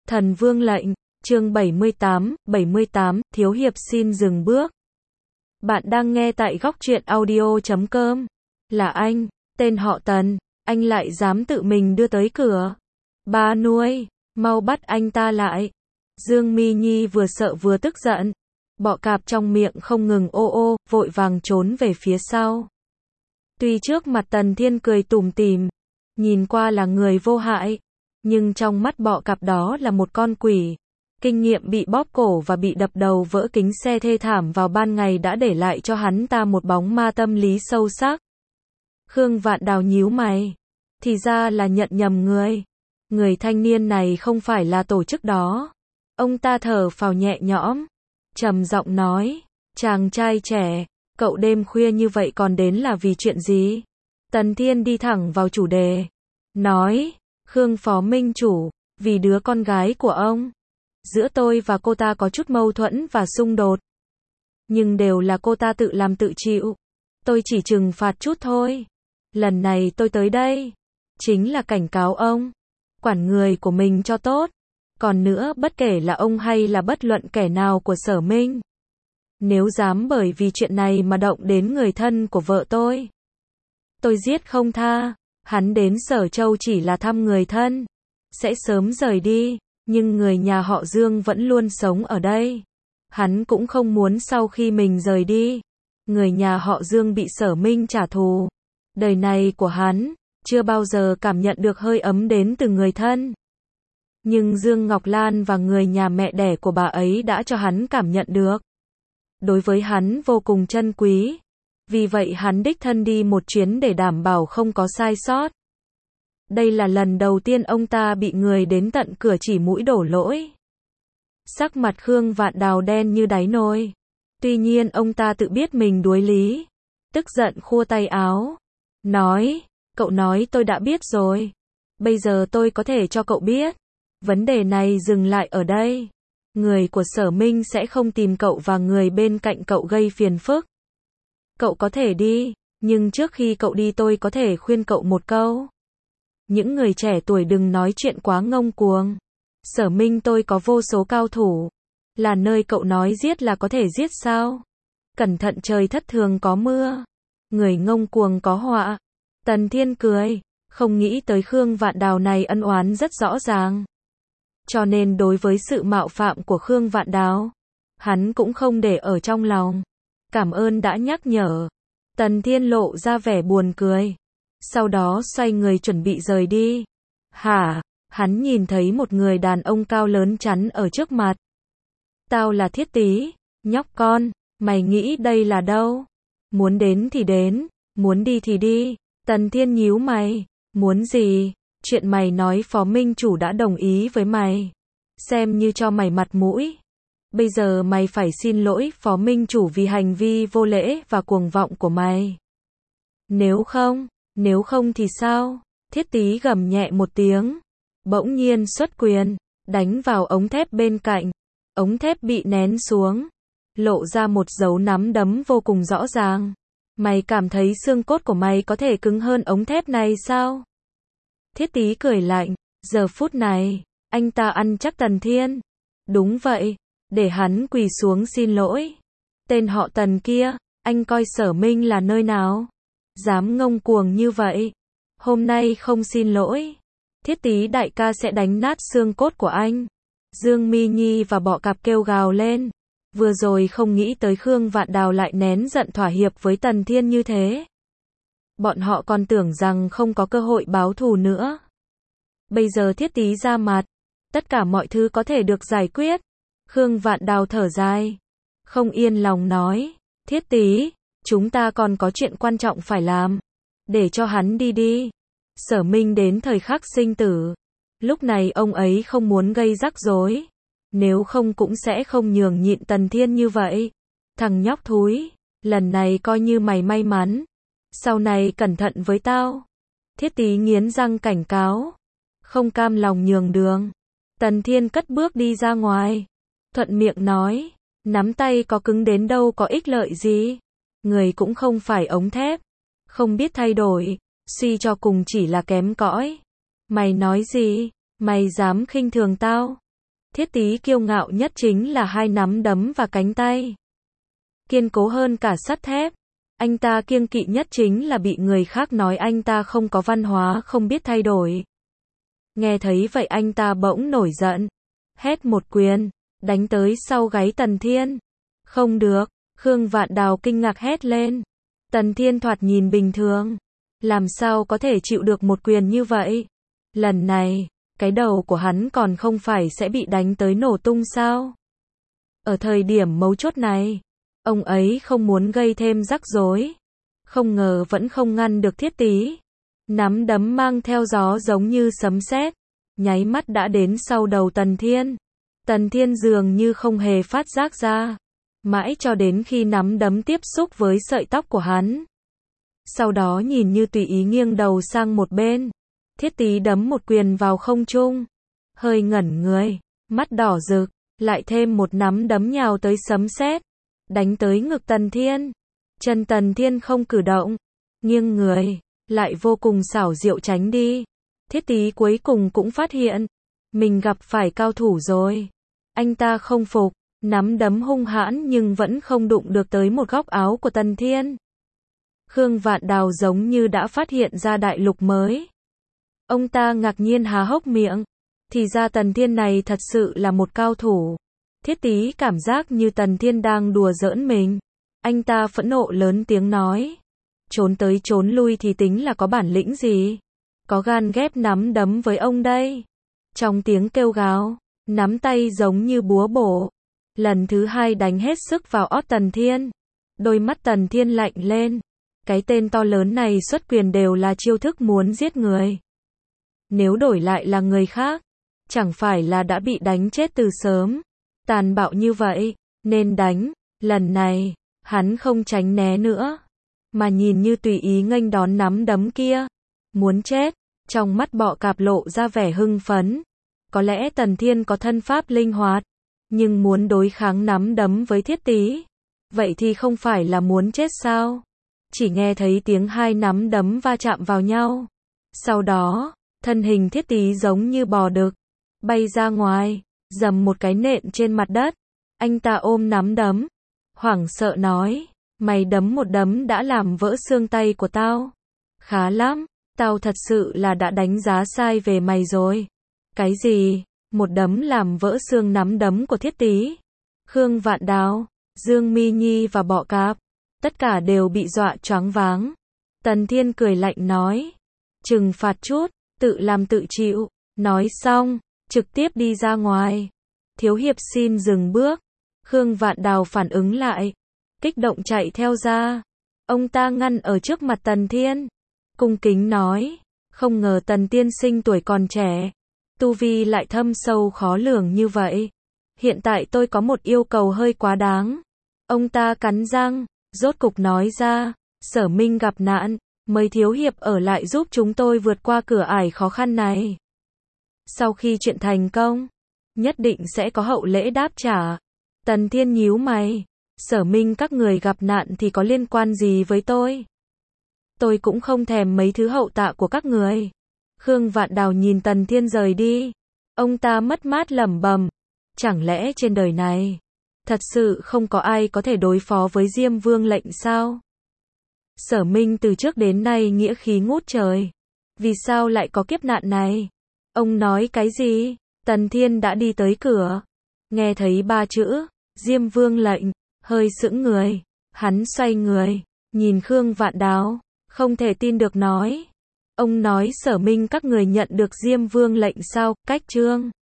Thần Vương lệnh, chương 78, Thiếu Hiệp xin dừng bước. Bạn đang nghe tại góc truyện audio.com. Là anh, tên họ Tần, anh lại dám tự mình đưa tới cửa. Ba nuôi, mau bắt anh ta lại. Dương Mi Nhi vừa sợ vừa tức giận. Bọ cạp trong miệng không ngừng ô ô, vội vàng trốn về phía sau. Tuy trước mặt Tần Thiên cười tủm tỉm, nhìn qua là người vô hại, nhưng trong mắt bọ cạp đó là một con quỷ. Kinh nghiệm bị bóp cổ và bị đập đầu vỡ kính xe thê thảm vào ban ngày đã để lại cho hắn ta một bóng ma tâm lý sâu sắc. Khương Vạn Đào nhíu mày. Thì ra là nhận nhầm người. Người thanh niên này không phải là tổ chức đó. Ông ta thở phào nhẹ nhõm, trầm giọng nói, chàng trai trẻ, cậu đêm khuya như vậy còn đến là vì chuyện gì? Tần Thiên đi thẳng vào chủ đề, nói, Khương Phó Minh Chủ, vì đứa con gái của ông. Giữa tôi và cô ta có chút mâu thuẫn và xung đột. Nhưng đều là cô ta tự làm tự chịu. Tôi chỉ trừng phạt chút thôi. Lần này tôi tới đây, chính là cảnh cáo ông, quản người của mình cho tốt. Còn nữa, bất kể là ông hay là bất luận kẻ nào của Sở Minh, nếu dám bởi vì chuyện này mà động đến người thân của vợ tôi giết không tha. Hắn đến Sở Châu chỉ là thăm người thân, sẽ sớm rời đi, nhưng người nhà họ Dương vẫn luôn sống ở đây. Hắn cũng không muốn sau khi mình rời đi, người nhà họ Dương bị Sở Minh trả thù. Đời này của hắn, chưa bao giờ cảm nhận được hơi ấm đến từ người thân. Nhưng Dương Ngọc Lan và người nhà mẹ đẻ của bà ấy đã cho hắn cảm nhận được. Đối với hắn vô cùng trân quý. Vì vậy hắn đích thân đi một chuyến để đảm bảo không có sai sót. Đây là lần đầu tiên ông ta bị người đến tận cửa chỉ mũi đổ lỗi. Sắc mặt Khương Vạn Đào đen như đáy nồi. Tuy nhiên ông ta tự biết mình đuối lý. Tức giận khua tay áo. Nói, cậu nói tôi đã biết rồi. Bây giờ tôi có thể cho cậu biết. Vấn đề này dừng lại ở đây. Người của Sở Minh sẽ không tìm cậu và người bên cạnh cậu gây phiền phức. Cậu có thể đi, nhưng trước khi cậu đi tôi có thể khuyên cậu một câu. Những người trẻ tuổi đừng nói chuyện quá ngông cuồng. Sở Minh tôi có vô số cao thủ. Là nơi cậu nói giết là có thể giết sao? Cẩn thận trời thất thường có mưa. Người ngông cuồng có họa. Tần Thiên cười, không nghĩ tới Khương Vạn Đào này ân oán rất rõ ràng. Cho nên đối với sự mạo phạm của Khương Vạn Đào, hắn cũng không để ở trong lòng. Cảm ơn đã nhắc nhở. Tần Thiên lộ ra vẻ buồn cười. Sau đó xoay người chuẩn bị rời đi. Hả? Hắn nhìn thấy một người đàn ông cao lớn chắn ở trước mặt. Tao là Thiết Tý, nhóc con, mày nghĩ đây là đâu? Muốn đến thì đến, muốn đi thì đi. Tần Thiên nhíu mày, muốn gì? Chuyện mày nói Phó Minh Chủ đã đồng ý với mày. Xem như cho mày mặt mũi. Bây giờ mày phải xin lỗi Phó Minh Chủ vì hành vi vô lễ và cuồng vọng của mày. Nếu không thì sao? Thiết Tý gầm nhẹ một tiếng. Bỗng nhiên xuất quyền, đánh vào ống thép bên cạnh. Ống thép bị nén xuống. Lộ ra một dấu nắm đấm vô cùng rõ ràng. Mày cảm thấy xương cốt của mày có thể cứng hơn ống thép này sao? Thiết Tý cười lạnh. Giờ phút này, anh ta ăn chắc Tần Thiên. Đúng vậy. Để hắn quỳ xuống xin lỗi. Tên họ Tần kia, anh coi Sở Minh là nơi nào? Dám ngông cuồng như vậy. Hôm nay không xin lỗi. Thiết Tý đại ca sẽ đánh nát xương cốt của anh. Dương Mi Nhi và bọ cạp kêu gào lên. Vừa rồi không nghĩ tới Khương Vạn Đào lại nén giận thỏa hiệp với Tần Thiên như thế. Bọn họ còn tưởng rằng không có cơ hội báo thù nữa. Bây giờ Thiết Tý ra mặt. Tất cả mọi thứ có thể được giải quyết. Khương Vạn Đào thở dài. Không yên lòng nói. Thiết Tý, chúng ta còn có chuyện quan trọng phải làm. Để cho hắn đi đi. Sở Minh đến thời khắc sinh tử. Lúc này ông ấy không muốn gây rắc rối. Nếu không cũng sẽ không nhường nhịn Tần Thiên như vậy. Thằng nhóc thúi, lần này coi như mày may mắn. Sau này cẩn thận với tao. Thiết Tý nghiến răng cảnh cáo. Không cam lòng nhường đường. Tần Thiên cất bước đi ra ngoài. Thuận miệng nói. Nắm tay có cứng đến đâu có ích lợi gì. Người cũng không phải ống thép. Không biết thay đổi. Suy cho cùng chỉ là kém cỏi. Mày nói gì? Mày dám khinh thường tao? Thiết Tý kiêu ngạo nhất chính là hai nắm đấm và cánh tay. Kiên cố hơn cả sắt thép. Anh ta kiêng kỵ nhất chính là bị người khác nói anh ta không có văn hóa, không biết thay đổi. Nghe thấy vậy anh ta bỗng nổi giận. Hét một quyền, đánh tới sau gáy Tần Thiên. Không được, Khương Vạn Đào kinh ngạc hét lên. Tần Thiên thoạt nhìn bình thường. Làm sao có thể chịu được một quyền như vậy? Lần này, cái đầu của hắn còn không phải sẽ bị đánh tới nổ tung sao? Ở thời điểm mấu chốt này, ông ấy không muốn gây thêm rắc rối. Không ngờ vẫn không ngăn được Thiết Tý. Nắm đấm mang theo gió giống như sấm sét, nháy mắt đã đến sau đầu Tần Thiên. Tần Thiên dường như không hề phát giác ra. Mãi cho đến khi nắm đấm tiếp xúc với sợi tóc của hắn. Sau đó nhìn như tùy ý nghiêng đầu sang một bên. Thiết Tý đấm một quyền vào không trung. Hơi ngẩn người, mắt đỏ rực, lại thêm một nắm đấm nhào tới sấm sét, đánh tới ngực Tần Thiên. Chân Tần Thiên không cử động, nghiêng người, lại vô cùng xảo diệu tránh đi. Thiết Tý cuối cùng cũng phát hiện, mình gặp phải cao thủ rồi. Anh ta không phục, nắm đấm hung hãn nhưng vẫn không đụng được tới một góc áo của Tần Thiên. Khương Vạn Đào giống như đã phát hiện ra đại lục mới. Ông ta ngạc nhiên há hốc miệng. Thì ra Tần Thiên này thật sự là một cao thủ. Thiết Tý cảm giác như Tần Thiên đang đùa giỡn mình. Anh ta phẫn nộ lớn tiếng nói. Trốn tới trốn lui thì tính là có bản lĩnh gì? Có gan ghép nắm đấm với ông đây. Trong tiếng kêu gào, nắm tay giống như búa bổ. Lần thứ hai đánh hết sức vào ót Tần Thiên. Đôi mắt Tần Thiên lạnh lên. Cái tên to lớn này xuất quyền đều là chiêu thức muốn giết người. Nếu đổi lại là người khác, chẳng phải là đã bị đánh chết từ sớm. Tàn bạo như vậy, nên đánh. Lần này, hắn không tránh né nữa, mà nhìn như tùy ý nghênh đón nắm đấm kia. Muốn chết. Trong mắt Bọ Cạp lộ ra vẻ hưng phấn. Có lẽ Tần Thiên có thân pháp linh hoạt, nhưng muốn đối kháng nắm đấm với Thiết Tý, vậy thì không phải là muốn chết sao? Chỉ nghe thấy tiếng hai nắm đấm va chạm vào nhau. Sau đó, thân hình Thiết Tý giống như bò đực, bay ra ngoài, dầm một cái nện trên mặt đất. Anh ta ôm nắm đấm, hoảng sợ nói, mày đấm một đấm đã làm vỡ xương tay của tao. Khá lắm, tao thật sự là đã đánh giá sai về mày rồi. Cái gì? Một đấm làm vỡ xương nắm đấm của Thiết Tý. Khương Vạn Đào, Dương Mi Nhi và Bọ Cạp, tất cả đều bị dọa choáng váng. Tần Thiên cười lạnh nói, trừng phạt chút, tự làm tự chịu. Nói xong, trực tiếp đi ra ngoài. Thiếu hiệp xin dừng bước. Khương Vạn Đào phản ứng lại, kích động chạy theo ra. Ông ta ngăn ở trước mặt Tần Thiên, cung kính nói, không ngờ Tần tiên sinh tuổi còn trẻ, tu vi lại thâm sâu khó lường như vậy. Hiện tại tôi có một yêu cầu hơi quá đáng. Ông ta cắn răng, rốt cục nói ra, Sở Minh gặp nạn, mời thiếu hiệp ở lại giúp chúng tôi vượt qua cửa ải khó khăn này. Sau khi chuyện thành công, nhất định sẽ có hậu lễ đáp trả. Tần Thiên nhíu mày, Sở Minh các người gặp nạn thì có liên quan gì với tôi? Tôi cũng không thèm mấy thứ hậu tạ của các người. Khương Vạn Đào nhìn Tần Thiên rời đi. Ông ta mất mát lẩm bẩm, chẳng lẽ trên đời này thật sự không có ai có thể đối phó với Diêm Vương lệnh sao? Sở Minh từ trước đến nay nghĩa khí ngút trời, vì sao lại có kiếp nạn này? Ông nói cái gì? Tần Thiên đã đi tới cửa, nghe thấy ba chữ Diêm Vương lệnh, hơi sững người. Hắn xoay người, nhìn Khương Vạn Đào, không thể tin được nói, ông nói Sở Minh các người nhận được Diêm Vương lệnh sao? Cách chương